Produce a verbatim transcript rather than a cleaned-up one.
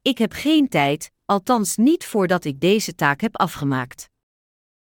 Ik heb geen tijd, althans niet voordat ik deze taak heb afgemaakt.